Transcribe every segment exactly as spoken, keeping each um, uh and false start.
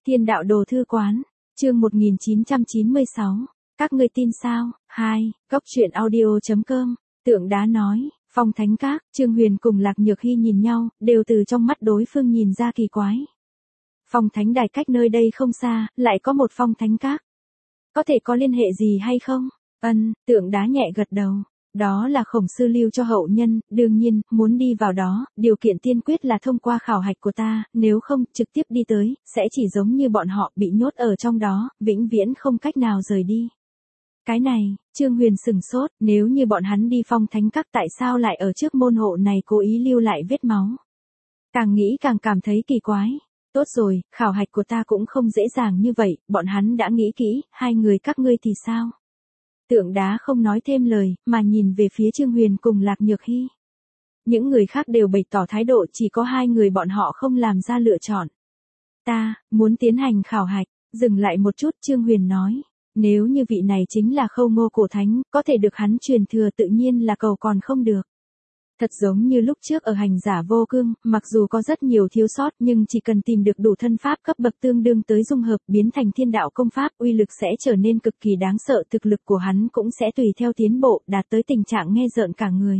Thiên đạo đồ thư quán, chương một nghìn chín trăm chín mươi sáu, các ngươi tin sao? hai, góc truyện audio chấm com, Tượng Đá nói, Phong Thánh Các, Trương Huyền cùng Lạc Nhược Hy nhìn nhau, đều từ trong mắt đối phương nhìn ra kỳ quái. Phong Thánh Đài cách nơi đây không xa, lại có một Phong Thánh Các. Có thể có liên hệ gì hay không? Ân, Tượng Đá nhẹ gật đầu. Đó là Khổng sư lưu cho hậu nhân, đương nhiên, muốn đi vào đó, điều kiện tiên quyết là thông qua khảo hạch của ta, nếu không, trực tiếp đi tới, sẽ chỉ giống như bọn họ bị nhốt ở trong đó, vĩnh viễn không cách nào rời đi. Cái này, Trương Huyền sừng sốt, nếu như bọn hắn đi Phong Thánh Các tại sao lại ở trước môn hộ này cố ý lưu lại vết máu. Càng nghĩ càng cảm thấy kỳ quái. Tốt rồi, khảo hạch của ta cũng không dễ dàng như vậy, bọn hắn đã nghĩ kỹ, hai người các ngươi thì sao? Tượng Đá không nói thêm lời, mà nhìn về phía Trương Huyền cùng Lạc Nhược Hy. Những người khác đều bày tỏ thái độ, chỉ có hai người bọn họ không làm ra lựa chọn. Ta, muốn tiến hành khảo hạch, dừng lại một chút Trương Huyền nói. Nếu như vị này chính là Khâu Ngô Cổ Thánh, có thể được hắn truyền thừa tự nhiên là cầu còn không được. Thật giống như lúc trước ở hành giả vô cương, mặc dù có rất nhiều thiếu sót nhưng chỉ cần tìm được đủ thân pháp cấp bậc tương đương tới dung hợp biến thành thiên đạo công pháp, uy lực sẽ trở nên cực kỳ đáng sợ, thực lực của hắn cũng sẽ tùy theo tiến bộ, đạt tới tình trạng nghe rợn cả người.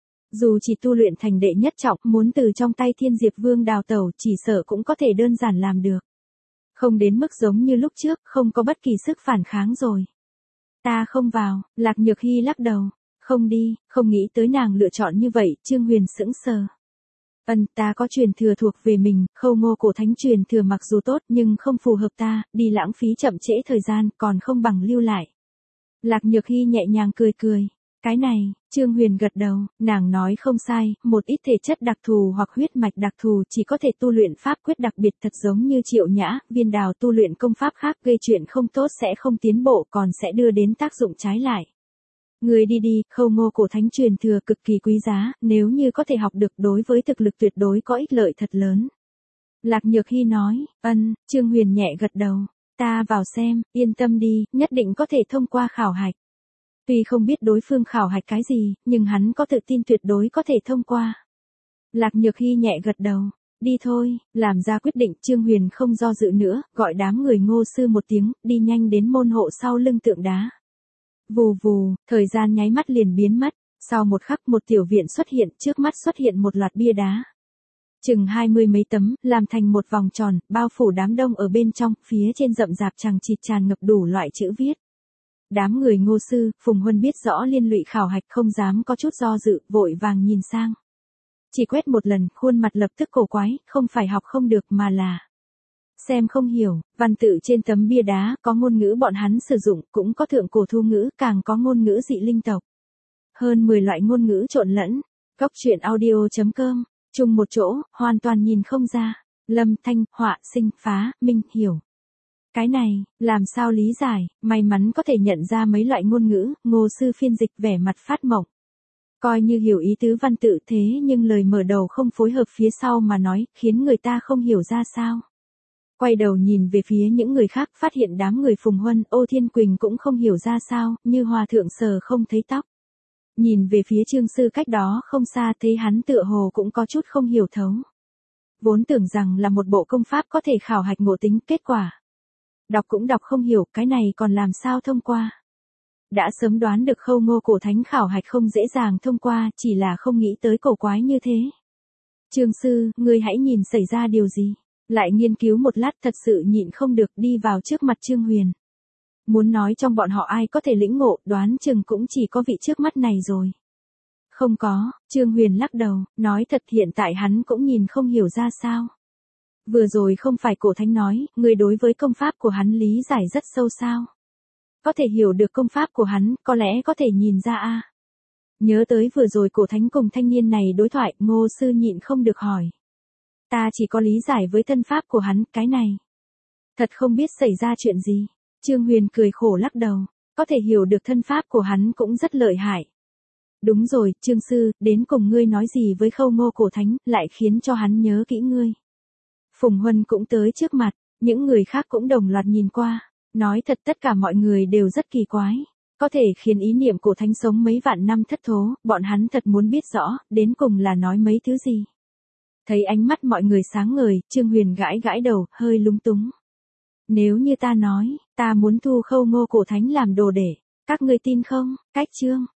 Dù chỉ tu luyện thành đệ nhất trọng, muốn từ trong tay Thiên Diệp Vương đào tẩu, chỉ sợ cũng có thể đơn giản làm được. Không đến mức giống như lúc trước, không có bất kỳ sức phản kháng rồi. Ta không vào, Lạc Nhược Hy lắc đầu. Không đi, không nghĩ tới nàng lựa chọn như vậy, Trương Huyền sững sờ. Ân, ta có truyền thừa thuộc về mình, Khâu Ngô Cổ Thánh truyền thừa mặc dù tốt nhưng không phù hợp ta, đi lãng phí chậm trễ thời gian, còn không bằng lưu lại. Lạc Nhược Hy nhẹ nhàng cười cười. Cái này, Trương Huyền gật đầu, nàng nói không sai, một ít thể chất đặc thù hoặc huyết mạch đặc thù chỉ có thể tu luyện pháp quyết đặc biệt thật giống như Triệu Nhã, Viên Đào tu luyện công pháp khác gây chuyện không tốt sẽ không tiến bộ còn sẽ đưa đến tác dụng trái lại. Người đi đi, Khâu Ngô Cổ Thánh truyền thừa cực kỳ quý giá, nếu như có thể học được đối với thực lực tuyệt đối có ích lợi thật lớn. Lạc Nhược Hy nói, ân, Trương Huyền nhẹ gật đầu, ta vào xem, yên tâm đi, nhất định có thể thông qua khảo hạch. Tuy không biết đối phương khảo hạch cái gì, nhưng hắn có tự tin tuyệt đối có thể thông qua. Lạc Nhược Hy nhẹ gật đầu, đi thôi, làm ra quyết định Trương Huyền không do dự nữa, gọi đám người Ngô sư một tiếng, đi nhanh đến môn hộ sau lưng Tượng Đá. Vù vù, thời gian nháy mắt liền biến mất, sau một khắc một tiểu viện xuất hiện, trước mắt xuất hiện một loạt bia đá. Chừng hai mươi mấy tấm, làm thành một vòng tròn, bao phủ đám đông ở bên trong, phía trên rậm rạp chằng chịt tràn ngập đủ loại chữ viết. Đám người Ngô sư, Phùng Huân biết rõ liên lụy khảo hạch không dám có chút do dự, vội vàng nhìn sang. Chỉ quét một lần, khuôn mặt lập tức cổ quái, không phải học không được mà là xem không hiểu, văn tự trên tấm bia đá có ngôn ngữ bọn hắn sử dụng, cũng có thượng cổ thu ngữ, càng có ngôn ngữ dị linh tộc. Hơn mười loại ngôn ngữ trộn lẫn. Góc truyện audio chấm com, chung một chỗ, hoàn toàn nhìn không ra. Lâm, Thanh, Họa, Sinh, Phá, Minh, Hiểu. Cái này, làm sao lý giải, may mắn có thể nhận ra mấy loại ngôn ngữ, Ngô sư phiên dịch vẻ mặt phát mộng. Coi như hiểu ý tứ văn tự thế nhưng lời mở đầu không phối hợp phía sau mà nói, khiến người ta không hiểu ra sao. Quay đầu nhìn về phía những người khác, phát hiện đám người Phùng Huân, Ô Thiên Quỳnh cũng không hiểu ra sao, như hòa thượng sờ không thấy tóc. Nhìn về phía Trương sư cách đó không xa, thấy hắn tựa hồ cũng có chút không hiểu thấu. Vốn tưởng rằng là một bộ công pháp có thể khảo hạch ngộ tính, kết quả đọc cũng đọc không hiểu, cái này còn làm sao thông qua. Đã sớm đoán được Khâu Ngô Cổ Thánh khảo hạch không dễ dàng thông qua, chỉ là không nghĩ tới cổ quái như thế. Trương sư, ngươi hãy nhìn xảy ra điều gì. Lại nghiên cứu một lát thật sự nhịn không được đi vào trước mặt Trương Huyền. Muốn nói trong bọn họ ai có thể lĩnh ngộ, đoán chừng cũng chỉ có vị trước mắt này rồi. Không có, Trương Huyền lắc đầu, nói thật hiện tại hắn cũng nhìn không hiểu ra sao. Vừa rồi không phải Cổ Thánh nói, người đối với công pháp của hắn lý giải rất sâu sao. Có thể hiểu được công pháp của hắn, có lẽ có thể nhìn ra a. Nhớ tới vừa rồi Cổ Thánh cùng thanh niên này đối thoại, Ngô sư nhịn không được hỏi. Ta chỉ có lý giải với thân pháp của hắn, cái này. Thật không biết xảy ra chuyện gì. Trương Huyền cười khổ lắc đầu, có thể hiểu được thân pháp của hắn cũng rất lợi hại. Đúng rồi, Trương sư, đến cùng ngươi nói gì với Khâu Ngô Cổ Thánh, lại khiến cho hắn nhớ kỹ ngươi. Phùng Huân cũng tới trước mặt, những người khác cũng đồng loạt nhìn qua, nói thật tất cả mọi người đều rất kỳ quái. Có thể khiến ý niệm Cổ Thánh sống mấy vạn năm thất thố, bọn hắn thật muốn biết rõ, đến cùng là nói mấy thứ gì. Thấy ánh mắt mọi người sáng ngời, Trương Huyền gãi gãi đầu, hơi lúng túng. Nếu như ta nói, ta muốn thu Khâu Ngô Cổ Thánh làm đồ để, các ngươi tin không? Cách chương